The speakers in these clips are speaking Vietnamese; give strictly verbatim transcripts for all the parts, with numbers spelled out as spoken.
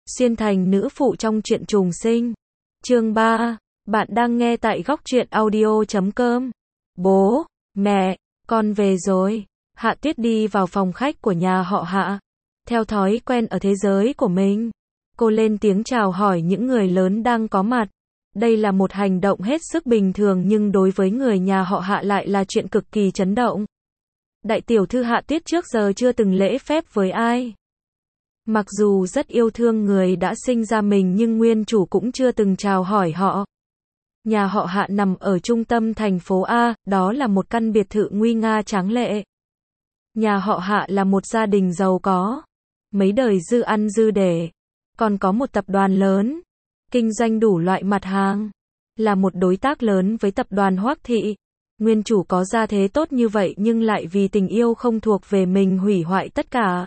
Xuyên thành nữ phụ trong truyện trùng sinh. Chương ba. Bạn đang nghe tại góc truyện audio chấm com. Bố, mẹ, con về rồi. Hạ Tuyết đi vào phòng khách của nhà họ Hạ. Theo thói quen ở thế giới của mình, cô lên tiếng chào hỏi những người lớn đang có mặt. Đây là một hành động hết sức bình thường nhưng đối với người nhà họ Hạ lại là chuyện cực kỳ chấn động. Đại tiểu thư Hạ Tuyết trước giờ chưa từng lễ phép với ai. Mặc dù rất yêu thương người đã sinh ra mình nhưng nguyên chủ cũng chưa từng chào hỏi họ. Nhà họ Hạ nằm ở trung tâm thành phố A, đó là một căn biệt thự nguy nga tráng lệ. Nhà họ Hạ là một gia đình giàu có, mấy đời dư ăn dư để, còn có một tập đoàn lớn, kinh doanh đủ loại mặt hàng, là một đối tác lớn với tập đoàn Hoắc Thị. Nguyên chủ có gia thế tốt như vậy nhưng lại vì tình yêu không thuộc về mình hủy hoại tất cả.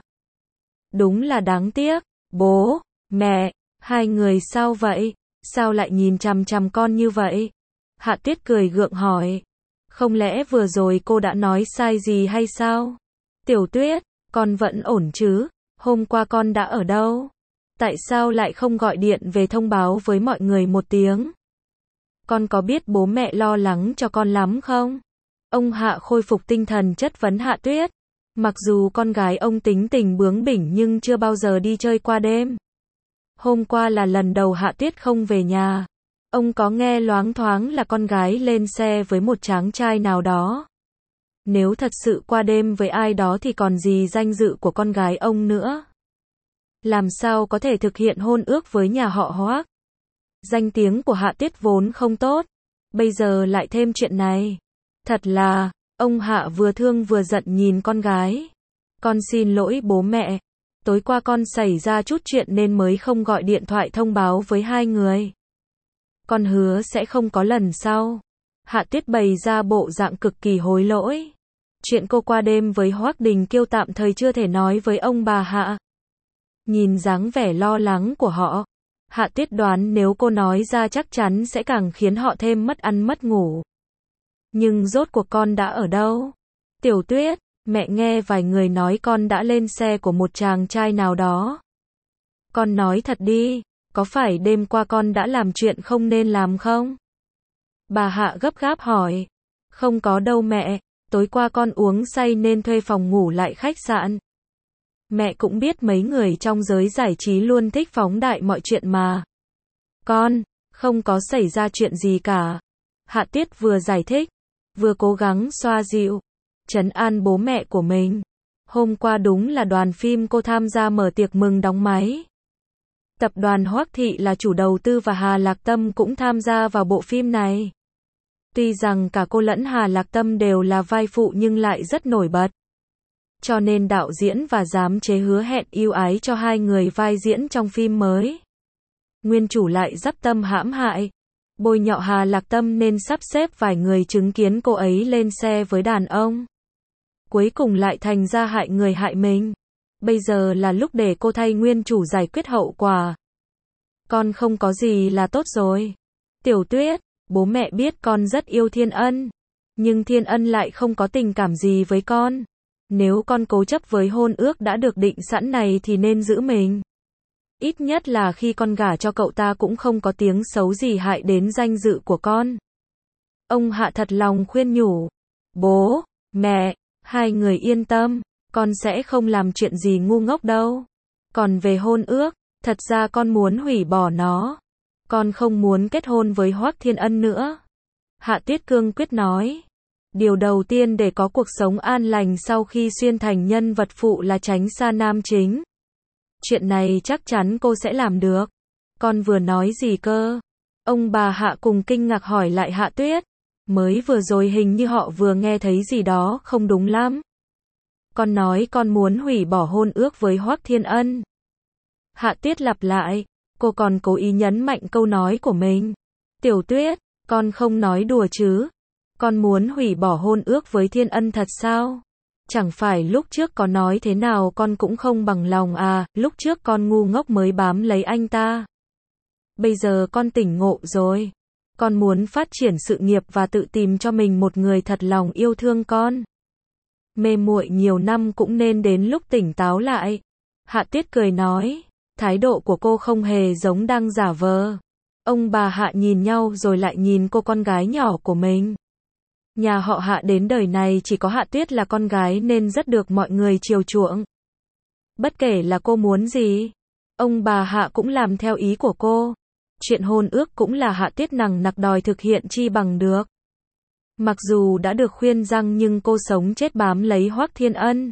Đúng là đáng tiếc. Bố, mẹ, hai người sao vậy? Sao lại nhìn chằm chằm con như vậy? Hạ Tuyết cười gượng hỏi. Không lẽ vừa rồi cô đã nói sai gì hay sao? Tiểu Tuyết, con vẫn ổn chứ? Hôm qua con đã ở đâu? Tại sao lại không gọi điện về thông báo với mọi người một tiếng? Con có biết bố mẹ lo lắng cho con lắm không? Ông Hạ khôi phục tinh thần chất vấn Hạ Tuyết. Mặc dù con gái ông tính tình bướng bỉnh nhưng chưa bao giờ đi chơi qua đêm. Hôm qua là lần đầu Hạ Tuyết không về nhà. Ông có nghe loáng thoáng là con gái lên xe với một chàng trai nào đó. Nếu thật sự qua đêm với ai đó thì còn gì danh dự của con gái ông nữa. Làm sao có thể thực hiện hôn ước với nhà họ Hoắc? Danh tiếng của Hạ Tuyết vốn không tốt, bây giờ lại thêm chuyện này. Thật là, ông Hạ vừa thương vừa giận nhìn con gái. Con xin lỗi bố mẹ, tối qua con xảy ra chút chuyện nên mới không gọi điện thoại thông báo với hai người. Con hứa sẽ không có lần sau. Hạ Tuyết bày ra bộ dạng cực kỳ hối lỗi. Chuyện cô qua đêm với Hoắc Đình Kiêu tạm thời chưa thể nói với ông bà Hạ. Nhìn dáng vẻ lo lắng của họ, Hạ Tuyết đoán nếu cô nói ra chắc chắn sẽ càng khiến họ thêm mất ăn mất ngủ. Nhưng rốt cuộc con đã ở đâu? Tiểu Tuyết, mẹ nghe vài người nói con đã lên xe của một chàng trai nào đó. Con nói thật đi, có phải đêm qua con đã làm chuyện không nên làm không? Bà Hạ gấp gáp hỏi. Không có đâu mẹ, tối qua con uống say nên thuê phòng ngủ lại khách sạn. Mẹ cũng biết mấy người trong giới giải trí luôn thích phóng đại mọi chuyện mà. Con, không có xảy ra chuyện gì cả. Hạ Tuyết vừa giải thích, vừa cố gắng xoa dịu, trấn an bố mẹ của mình. Hôm qua đúng là đoàn phim cô tham gia mở tiệc mừng đóng máy. Tập đoàn Hoắc Thị là chủ đầu tư và Hà Lạc Tâm cũng tham gia vào bộ phim này. Tuy rằng cả cô lẫn Hà Lạc Tâm đều là vai phụ nhưng lại rất nổi bật. Cho nên đạo diễn và giám chế hứa hẹn ưu ái cho hai người vai diễn trong phim mới. Nguyên chủ lại dắp tâm hãm hại, bôi nhọ Hà Lạc Tâm nên sắp xếp vài người chứng kiến cô ấy lên xe với đàn ông. Cuối cùng lại thành ra hại người hại mình. Bây giờ là lúc để cô thay nguyên chủ giải quyết hậu quả. Con không có gì là tốt rồi. Tiểu Tuyết, bố mẹ biết con rất yêu Thiên Ân. Nhưng Thiên Ân lại không có tình cảm gì với con. Nếu con cố chấp với hôn ước đã được định sẵn này thì nên giữ mình. Ít nhất là khi con gả cho cậu ta cũng không có tiếng xấu gì hại đến danh dự của con. Ông Hạ thật lòng khuyên nhủ. Bố, mẹ, hai người yên tâm, con sẽ không làm chuyện gì ngu ngốc đâu. Còn về hôn ước, thật ra con muốn hủy bỏ nó. Con không muốn kết hôn với Hoắc Thiên Ân nữa. Hạ Tuyết cương quyết nói. Điều đầu tiên để có cuộc sống an lành sau khi xuyên thành nhân vật phụ là tránh xa nam chính. Chuyện này chắc chắn cô sẽ làm được. Con vừa nói gì cơ? Ông bà Hạ cùng kinh ngạc hỏi lại Hạ Tuyết. Mới vừa rồi hình như họ vừa nghe thấy gì đó không đúng lắm. Con nói con muốn hủy bỏ hôn ước với Hoắc Thiên Ân. Hạ Tuyết lặp lại. Cô còn cố ý nhấn mạnh câu nói của mình. Tiểu Tuyết, con không nói đùa chứ? Con muốn hủy bỏ hôn ước với Thiên Ân thật sao? Chẳng phải lúc trước có nói thế nào con cũng không bằng lòng à, lúc trước con ngu ngốc mới bám lấy anh ta. Bây giờ con tỉnh ngộ rồi. Con muốn phát triển sự nghiệp và tự tìm cho mình một người thật lòng yêu thương con. Mê muội nhiều năm cũng nên đến lúc tỉnh táo lại. Hạ Tuyết cười nói. Thái độ của cô không hề giống đang giả vờ. Ông bà Hạ nhìn nhau rồi lại nhìn cô con gái nhỏ của mình. Nhà họ Hạ đến đời này chỉ có Hạ Tuyết là con gái nên rất được mọi người chiều chuộng. Bất kể là cô muốn gì, ông bà Hạ cũng làm theo ý của cô. Chuyện hôn ước cũng là Hạ Tuyết nằng nặc đòi thực hiện chi bằng được. Mặc dù đã được khuyên răng nhưng cô sống chết bám lấy Hoắc Thiên Ân.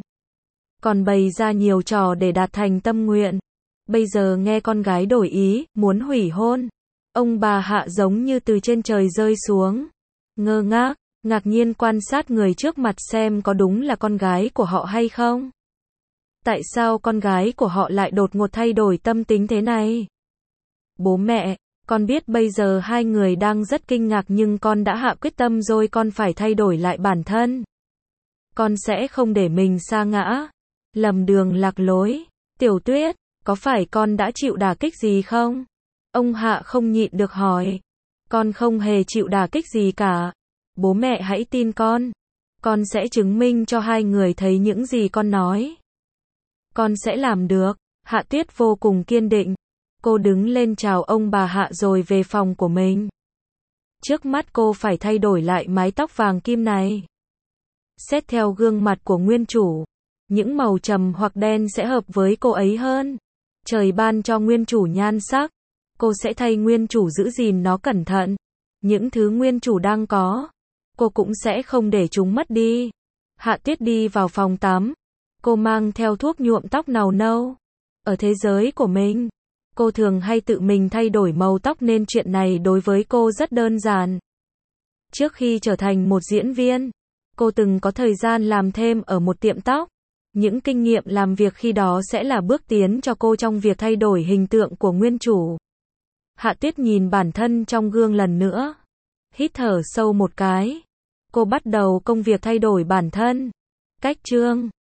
Còn bày ra nhiều trò để đạt thành tâm nguyện. Bây giờ nghe con gái đổi ý, muốn hủy hôn. Ông bà Hạ giống như từ trên trời rơi xuống. Ngơ ngác, ngạc nhiên quan sát người trước mặt xem có đúng là con gái của họ hay không. Tại sao con gái của họ lại đột ngột thay đổi tâm tính thế này? Bố mẹ, con biết bây giờ hai người đang rất kinh ngạc nhưng con đã hạ quyết tâm rồi, con phải thay đổi lại bản thân. Con sẽ không để mình sa ngã, lầm đường lạc lối. Tiểu Tuyết, có phải con đã chịu đả kích gì không? Ông Hạ không nhịn được hỏi. Con không hề chịu đả kích gì cả. Bố mẹ hãy tin con. Con sẽ chứng minh cho hai người thấy những gì con nói. Con sẽ làm được. Hạ Tuyết vô cùng kiên định. Cô đứng lên chào ông bà Hạ rồi về phòng của mình. Trước mắt cô phải thay đổi lại mái tóc vàng kim này. Xét theo gương mặt của nguyên chủ, những màu trầm hoặc đen sẽ hợp với cô ấy hơn. Trời ban cho nguyên chủ nhan sắc, cô sẽ thay nguyên chủ giữ gìn nó cẩn thận. Những thứ nguyên chủ đang có, cô cũng sẽ không để chúng mất đi. Hạ Tuyết đi vào phòng tắm. Cô mang theo thuốc nhuộm tóc màu nâu. Ở thế giới của mình, cô thường hay tự mình thay đổi màu tóc nên chuyện này đối với cô rất đơn giản. Trước khi trở thành một diễn viên, cô từng có thời gian làm thêm ở một tiệm tóc. Những kinh nghiệm làm việc khi đó sẽ là bước tiến cho cô trong việc thay đổi hình tượng của nguyên chủ. Hạ Tuyết nhìn bản thân trong gương lần nữa. Hít thở sâu một cái. Cô bắt đầu công việc thay đổi bản thân. Cách chương